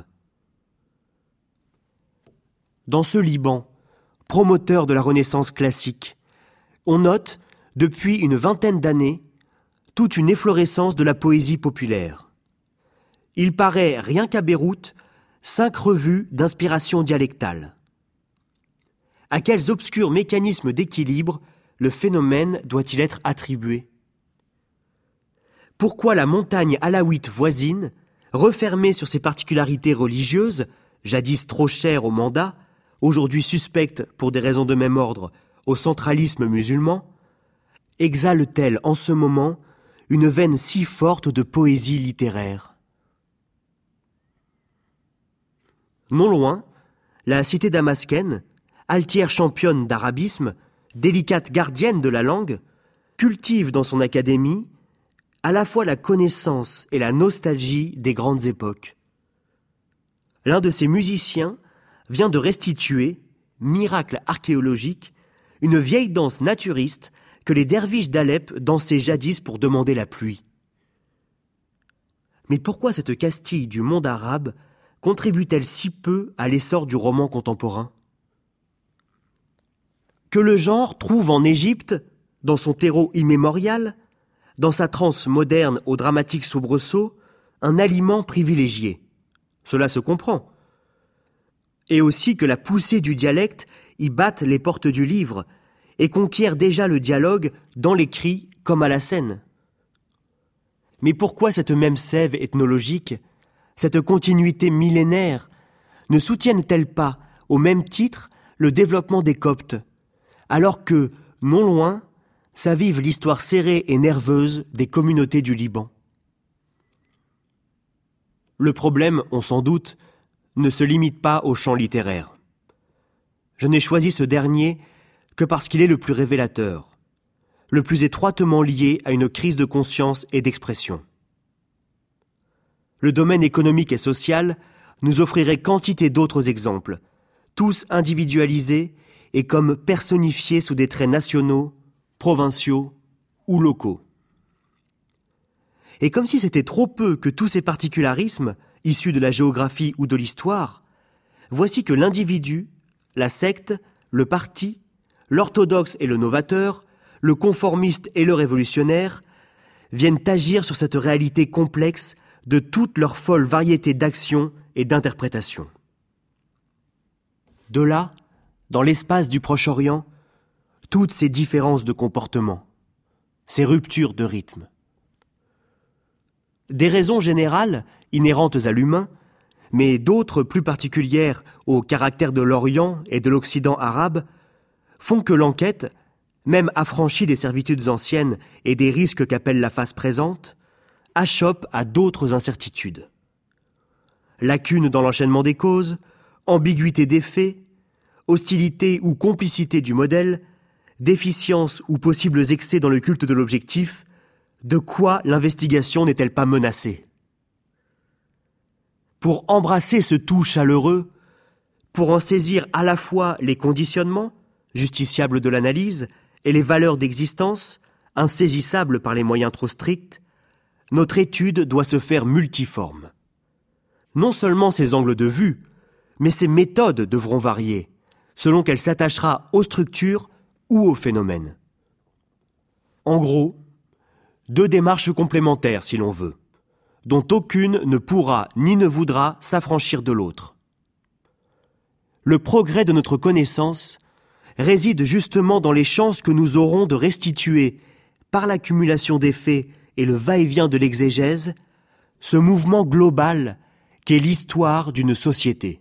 Dans ce Liban, promoteur de la Renaissance classique, on note, depuis une vingtaine d'années, toute une efflorescence de la poésie populaire. Il paraît, rien qu'à Beyrouth, 5 revues d'inspiration dialectale. À quels obscurs mécanismes d'équilibre le phénomène doit-il être attribué ? Pourquoi la montagne alaouite voisine, refermée sur ses particularités religieuses, jadis trop chères au mandat, aujourd'hui suspecte pour des raisons de même ordre au centralisme musulman, exhale-t-elle en ce moment une veine si forte de poésie littéraire ? Non loin, la cité damascène, altière championne d'arabisme, délicate gardienne de la langue, cultive dans son académie à la fois la connaissance et la nostalgie des grandes époques. L'un de ses musiciens vient de restituer, miracle archéologique, une vieille danse naturiste que les derviches d'Alep dansaient jadis pour demander la pluie. Mais pourquoi cette Castille du monde arabe contribue-t-elle si peu à l'essor du roman contemporain ? Que le genre trouve en Égypte, dans son terreau immémorial, dans sa transe moderne au dramatique soubresaut, un aliment privilégié. Cela se comprend. Et aussi que la poussée du dialecte y batte les portes du livre et conquiert déjà le dialogue dans l'écrit comme à la scène. Mais pourquoi cette même sève ethnologique, cette continuité millénaire, ne soutiennent-elles pas, au même titre, le développement des Coptes, alors que, non loin, s'avive l'histoire serrée et nerveuse des communautés du Liban ? Le problème, on s'en doute, ne se limite pas au champ littéraire. Je n'ai choisi ce dernier que parce qu'il est le plus révélateur, le plus étroitement lié à une crise de conscience et d'expression. Le domaine économique et social nous offrirait quantité d'autres exemples, tous individualisés et comme personnifiés sous des traits nationaux, provinciaux ou locaux. Et comme si c'était trop peu que tous ces particularismes, issus de la géographie ou de l'histoire, voici que l'individu, la secte, le parti, l'orthodoxe et le novateur, le conformiste et le révolutionnaire, viennent agir sur cette réalité complexe de toute leur folle variété d'actions et d'interprétations. De là, dans l'espace du Proche-Orient, toutes ces différences de comportement, ces ruptures de rythme. Des raisons générales, inhérentes à l'humain, mais d'autres plus particulières au caractère de l'Orient et de l'Occident arabe, font que l'enquête, même affranchie des servitudes anciennes et des risques qu'appelle la phase présente, achoppe à d'autres incertitudes. Lacunes dans l'enchaînement des causes, ambiguïté des faits, hostilité ou complicité du modèle, déficience ou possibles excès dans le culte de l'objectif, de quoi l'investigation n'est-elle pas menacée ? Pour embrasser ce tout chaleureux, pour en saisir à la fois les conditionnements, justiciables de l'analyse, et les valeurs d'existence, insaisissables par les moyens trop stricts, notre étude doit se faire multiforme. Non seulement ses angles de vue, mais ses méthodes devront varier, selon qu'elle s'attachera aux structures ou aux phénomènes. En gros, 2 démarches complémentaires si l'on veut, dont aucune ne pourra ni ne voudra s'affranchir de l'autre. Le progrès de notre connaissance réside justement dans les chances que nous aurons de restituer, par l'accumulation des faits et le va-et-vient de l'exégèse, ce mouvement global qu'est l'histoire d'une société.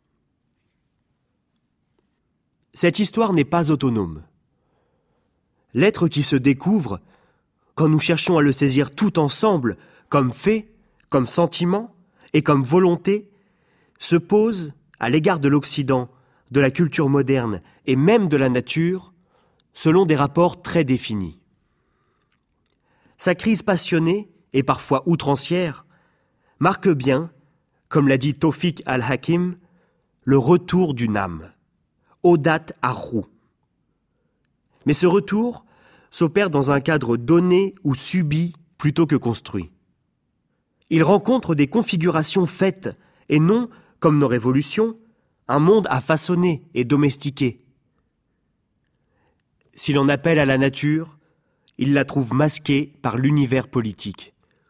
Cette histoire n'est pas autonome. L'être qui se découvre, quand nous cherchons à le saisir tout ensemble, comme fait, comme sentiment et comme volonté, se pose, à l'égard de l'Occident, de la culture moderne et même de la nature, selon des rapports très définis. Sa crise passionnée, et parfois outrancière, marque bien, comme l'a dit Tawfiq al-Hakim, le retour d'une âme, Odat ar-Ruh. Mais ce retour s'opère dans un cadre donné ou subi plutôt que construit. Il rencontre des configurations faites et non, comme nos révolutions, un monde à façonner et domestiquer. Si l'on appelle à la nature, il la trouve masquée par l'univers politique.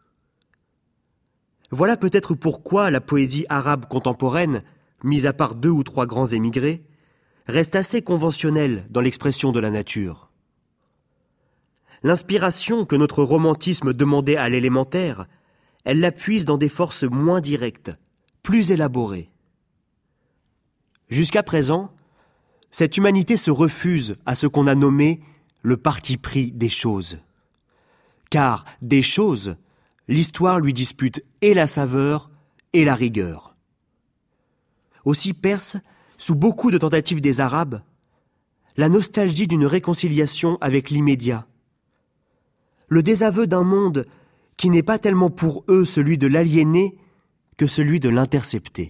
Voilà peut-être pourquoi la poésie arabe contemporaine, mise à part 2 ou 3 grands émigrés, reste assez conventionnelle dans l'expression de la nature. L'inspiration que notre romantisme demandait à l'élémentaire, elle la puise dans des forces moins directes, plus élaborées. Jusqu'à présent, cette humanité se refuse à ce qu'on a nommé le parti pris des choses. Car des choses, l'histoire lui dispute et la saveur et la rigueur. Aussi perce, sous beaucoup de tentatives des Arabes, la nostalgie d'une réconciliation avec l'immédiat, le désaveu d'un monde qui n'est pas tellement pour eux celui de l'aliéné que celui de l'intercepté.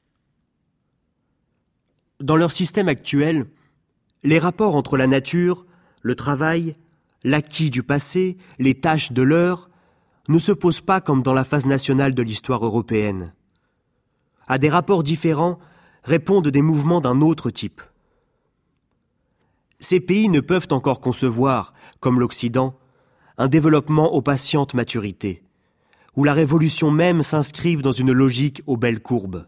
Dans leur système actuel, les rapports entre la nature, le travail, l'acquis du passé, les tâches de l'heure, ne se posent pas comme dans la phase nationale de l'histoire européenne. À des rapports différents répondent des mouvements d'un autre type. Ces pays ne peuvent encore concevoir, comme l'Occident, un développement aux patientes maturités, où la révolution même s'inscrive dans une logique aux belles courbes.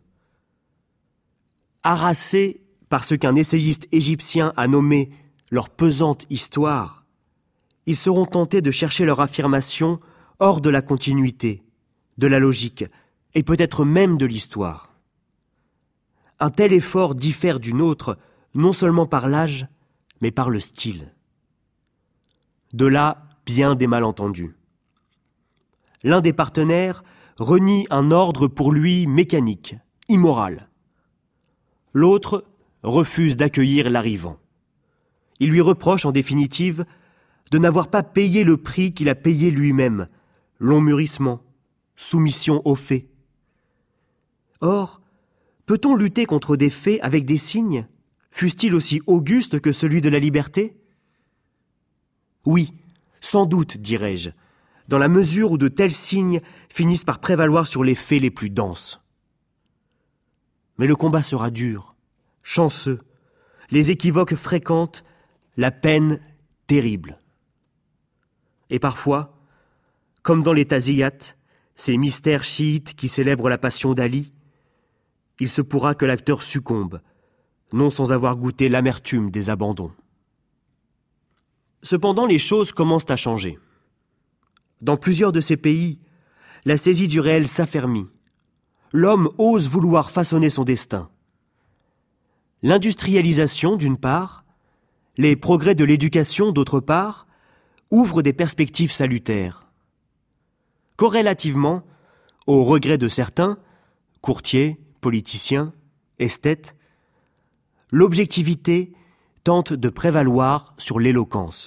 Harassés par ce qu'un essayiste égyptien a nommé leur pesante histoire, ils seront tentés de chercher leur affirmation hors de la continuité, de la logique, et peut-être même de l'histoire. Un tel effort diffère d'une autre, non seulement par l'âge, mais par le style. De là, bien des malentendus. L'un des partenaires renie un ordre pour lui mécanique, immoral. L'autre refuse d'accueillir l'arrivant. Il lui reproche en définitive de n'avoir pas payé le prix qu'il a payé lui-même, long mûrissement, soumission aux faits. Or, peut-on lutter contre des faits avec des signes, fussent-ils aussi augustes que celui de la liberté ? Oui, sans doute, dirais-je, dans la mesure où de tels signes finissent par prévaloir sur les faits les plus denses. Mais le combat sera dur, chanceux, les équivoques fréquentes, la peine terrible. Et parfois, comme dans les Taziyat, ces mystères chiites qui célèbrent la passion d'Ali, il se pourra que l'acteur succombe, non sans avoir goûté l'amertume des abandons. Cependant, les choses commencent à changer. Dans plusieurs de ces pays, la saisie du réel s'affermit. L'homme ose vouloir façonner son destin. L'industrialisation, d'une part, les progrès de l'éducation, d'autre part, ouvrent des perspectives salutaires. Corrélativement, au regret de certains, courtiers, politiciens, esthètes, l'objectivité tente de prévaloir sur l'éloquence.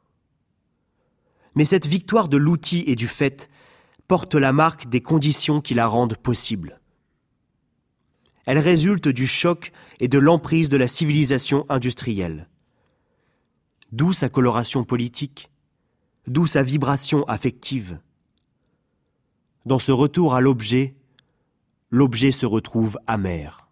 Mais cette victoire de l'outil et du fait porte la marque des conditions qui la rendent possible. Elle résulte du choc et de l'emprise de la civilisation industrielle. D'où sa coloration politique, d'où sa vibration affective. Dans ce retour à l'objet se retrouve amer.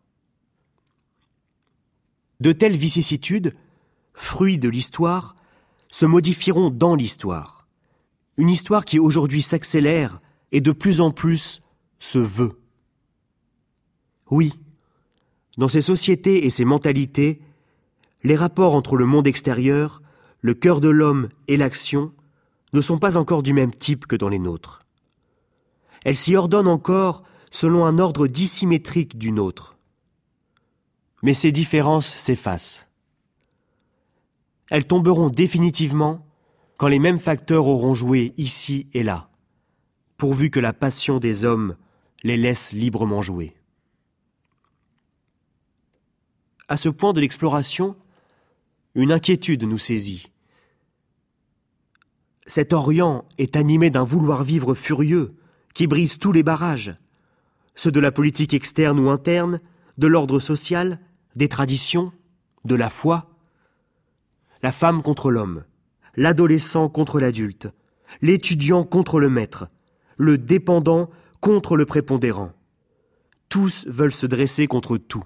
De telles vicissitudes, fruits de l'histoire, se modifieront dans l'histoire. Une histoire qui aujourd'hui s'accélère et de plus en plus se veut. Oui, dans ces sociétés et ces mentalités, les rapports entre le monde extérieur, le cœur de l'homme et l'action ne sont pas encore du même type que dans les nôtres. Elles s'y ordonnent encore selon un ordre dissymétrique du nôtre. Mais ces différences s'effacent. Elles tomberont définitivement quand les mêmes facteurs auront joué ici et là, pourvu que la passion des hommes les laisse librement jouer. À ce point de l'exploration, une inquiétude nous saisit. Cet Orient est animé d'un vouloir-vivre furieux qui brise tous les barrages, ceux de la politique externe ou interne, de l'ordre social, des traditions, de la foi. La femme contre l'homme, l'adolescent contre l'adulte, l'étudiant contre le maître, le dépendant contre le prépondérant. Tous veulent se dresser contre tout.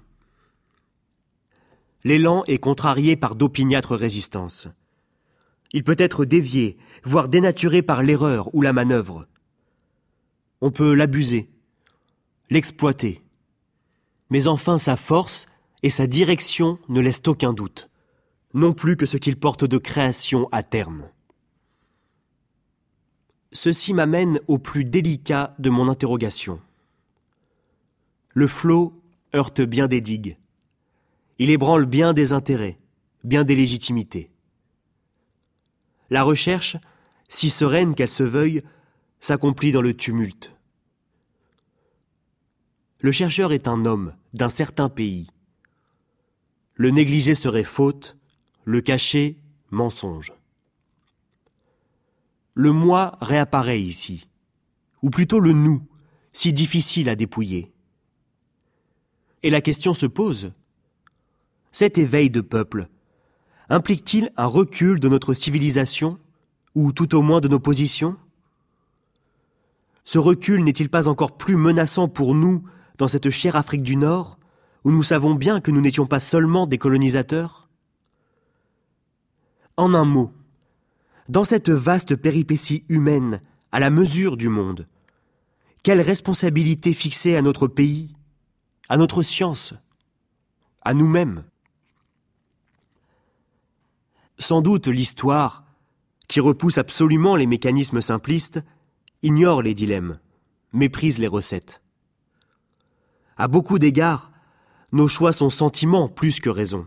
L'élan est contrarié par d'opiniâtres résistances. Il peut être dévié, voire dénaturé par l'erreur ou la manœuvre. On peut l'abuser, l'exploiter. Mais enfin sa force et sa direction ne laissent aucun doute, non plus que ce qu'il porte de création à terme. Ceci m'amène au plus délicat de mon interrogation. Le flot heurte bien des digues. Il ébranle bien des intérêts, bien des légitimités. La recherche, si sereine qu'elle se veuille, s'accomplit dans le tumulte. Le chercheur est un homme d'un certain pays. Le négliger serait faute, le cacher, mensonge. Le moi réapparaît ici, ou plutôt le nous, si difficile à dépouiller. Et la question se pose. Cet éveil de peuple implique-t-il un recul de notre civilisation, ou tout au moins de nos positions ? Ce recul n'est-il pas encore plus menaçant pour nous dans cette chère Afrique du Nord, où nous savons bien que nous n'étions pas seulement des colonisateurs ? En un mot, dans cette vaste péripétie humaine, à la mesure du monde, quelle responsabilité fixer à notre pays, à notre science, à nous-mêmes ? Sans doute l'histoire, qui repousse absolument les mécanismes simplistes, ignore les dilemmes, méprise les recettes. À beaucoup d'égards, nos choix sont sentiments plus que raison.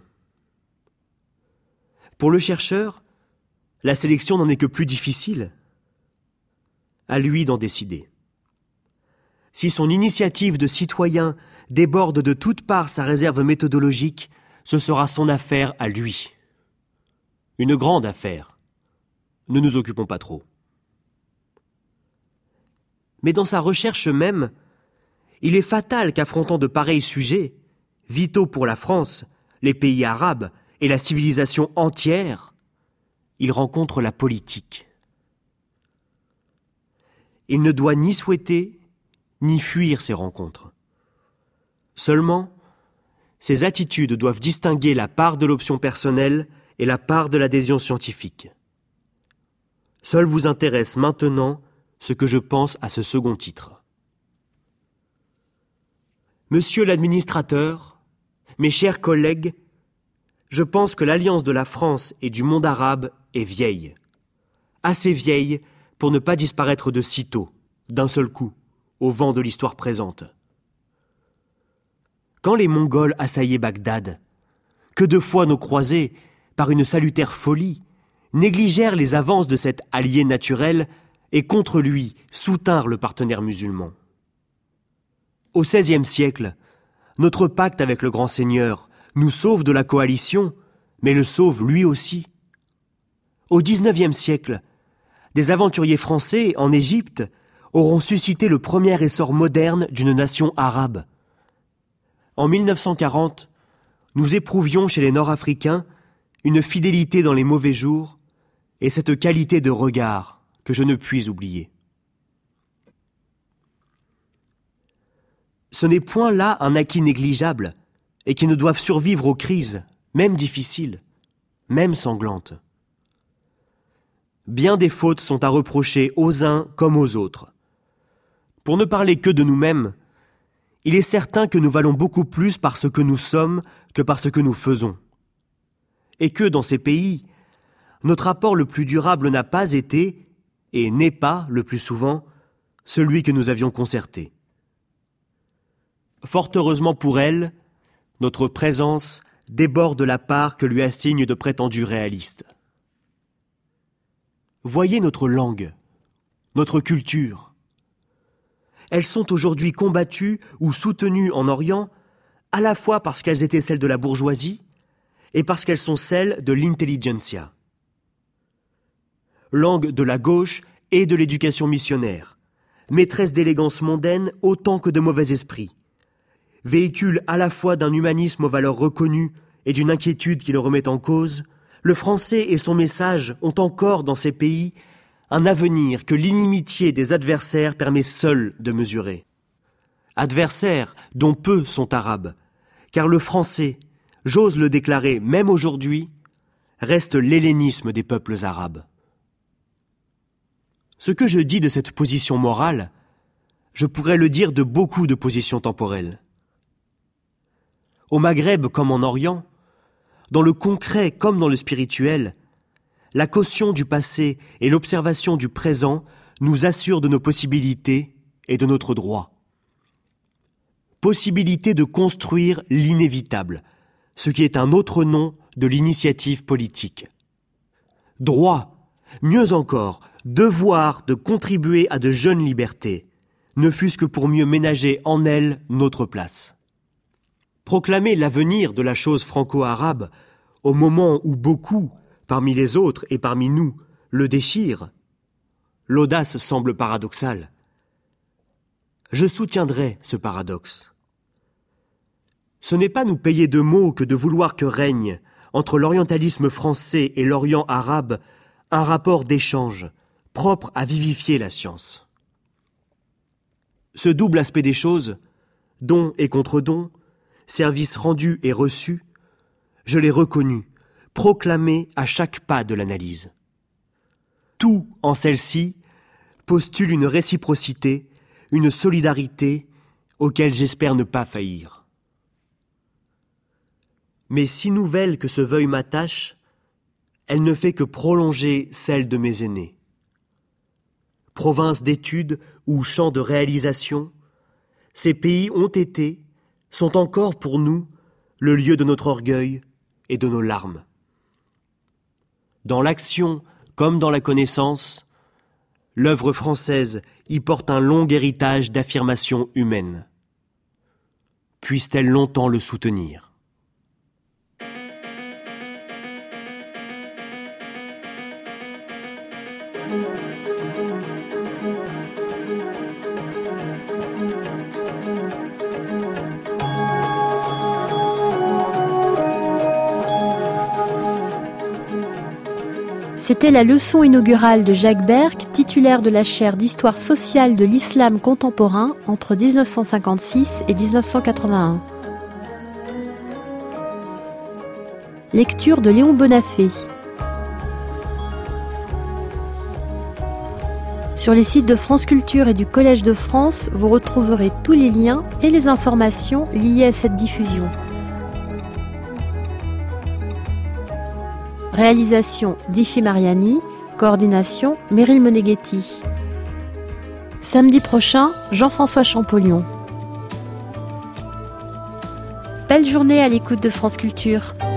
Pour le chercheur, la sélection n'en est que plus difficile. À lui d'en décider. Si son initiative de citoyen déborde de toutes parts sa réserve méthodologique, ce sera son affaire à lui. Une grande affaire. Ne nous occupons pas trop. Mais dans sa recherche même, il est fatal qu'affrontant de pareils sujets, vitaux pour la France, les pays arabes et la civilisation entière, il rencontre la politique. Il ne doit ni souhaiter, ni fuir ces rencontres. Seulement, ses attitudes doivent distinguer la part de l'option personnelle et la part de l'adhésion scientifique. Seul vous intéresse maintenant ce que je pense à ce second titre. Monsieur l'administrateur, mes chers collègues, je pense que l'alliance de la France et du monde arabe est vieille. Assez vieille pour ne pas disparaître de sitôt, d'un seul coup, au vent de l'histoire présente. Quand les Mongols assaillaient Bagdad, que de fois nos croisés, par une salutaire folie, négligèrent les avances de cet allié naturel et contre lui soutinrent le partenaire musulman. Au XVIe siècle, notre pacte avec le grand seigneur nous sauve de la coalition, mais le sauve lui aussi. Au XIXe siècle, des aventuriers français en Égypte auront suscité le premier essor moderne d'une nation arabe. En 1940, nous éprouvions chez les Nord-Africains une fidélité dans les mauvais jours et cette qualité de regard que je ne puis oublier. Ce n'est point là un acquis négligeable et qui ne doivent survivre aux crises, même difficiles, même sanglantes. Bien des fautes sont à reprocher aux uns comme aux autres. Pour ne parler que de nous-mêmes, il est certain que nous valons beaucoup plus par ce que nous sommes que par ce que nous faisons. Et que dans ces pays, notre apport le plus durable n'a pas été, et n'est pas, le plus souvent, celui que nous avions concerté. Fort heureusement pour elle, notre présence déborde la part que lui assignent de prétendus réalistes. Voyez notre langue, notre culture. Elles sont aujourd'hui combattues ou soutenues en Orient, à la fois parce qu'elles étaient celles de la bourgeoisie et parce qu'elles sont celles de l'intelligentsia. Langue de la gauche et de l'éducation missionnaire, maîtresse d'élégance mondaine autant que de mauvais esprit, véhicule à la fois d'un humanisme aux valeurs reconnues et d'une inquiétude qui le remet en cause, le français et son message ont encore dans ces pays un avenir que l'inimitié des adversaires permet seule de mesurer. Adversaires dont peu sont arabes, car le français, j'ose le déclarer même aujourd'hui, reste l'hellénisme des peuples arabes. Ce que je dis de cette position morale, je pourrais le dire de beaucoup de positions temporelles. Au Maghreb comme en Orient, dans le concret comme dans le spirituel, la caution du passé et l'observation du présent nous assurent de nos possibilités et de notre droit. Possibilité de construire l'inévitable, ce qui est un autre nom de l'initiative politique. Droit, mieux encore, devoir de contribuer à de jeunes libertés, ne fût-ce que pour mieux ménager en elles notre place. Proclamer l'avenir de la chose franco-arabe au moment où beaucoup, parmi les autres et parmi nous, le déchirent, l'audace semble paradoxale. Je soutiendrai ce paradoxe. Ce n'est pas nous payer de mots que de vouloir que règne, entre l'orientalisme français et l'Orient arabe, un rapport d'échange, propre à vivifier la science. Ce double aspect des choses, don et contre-don, service rendu et reçu, je l'ai reconnu, proclamé à chaque pas de l'analyse. Tout en celle-ci postule une réciprocité, une solidarité auxquelles j'espère ne pas faillir. Mais si nouvelle que ce veuille ma tâche, elle ne fait que prolonger celle de mes aînés. Province d'études ou champ de réalisation, ces pays ont été, sont encore pour nous, le lieu de notre orgueil et de nos larmes. Dans l'action comme dans la connaissance, l'œuvre française y porte un long héritage d'affirmations humaines. Puisse-t-elle longtemps le soutenir. C'était la leçon inaugurale de Jacques Berck, titulaire de la chaire d'histoire sociale de l'islam contemporain entre 1956 et 1981. Lecture de Léon Bonafé. Sur les sites de France Culture et du Collège de France, vous retrouverez tous les liens et les informations liées à cette diffusion. Réalisation Diffie Mariani, coordination Meryl Moneghetti. Samedi prochain, Jean-François Champollion. Belle journée à l'écoute de France Culture.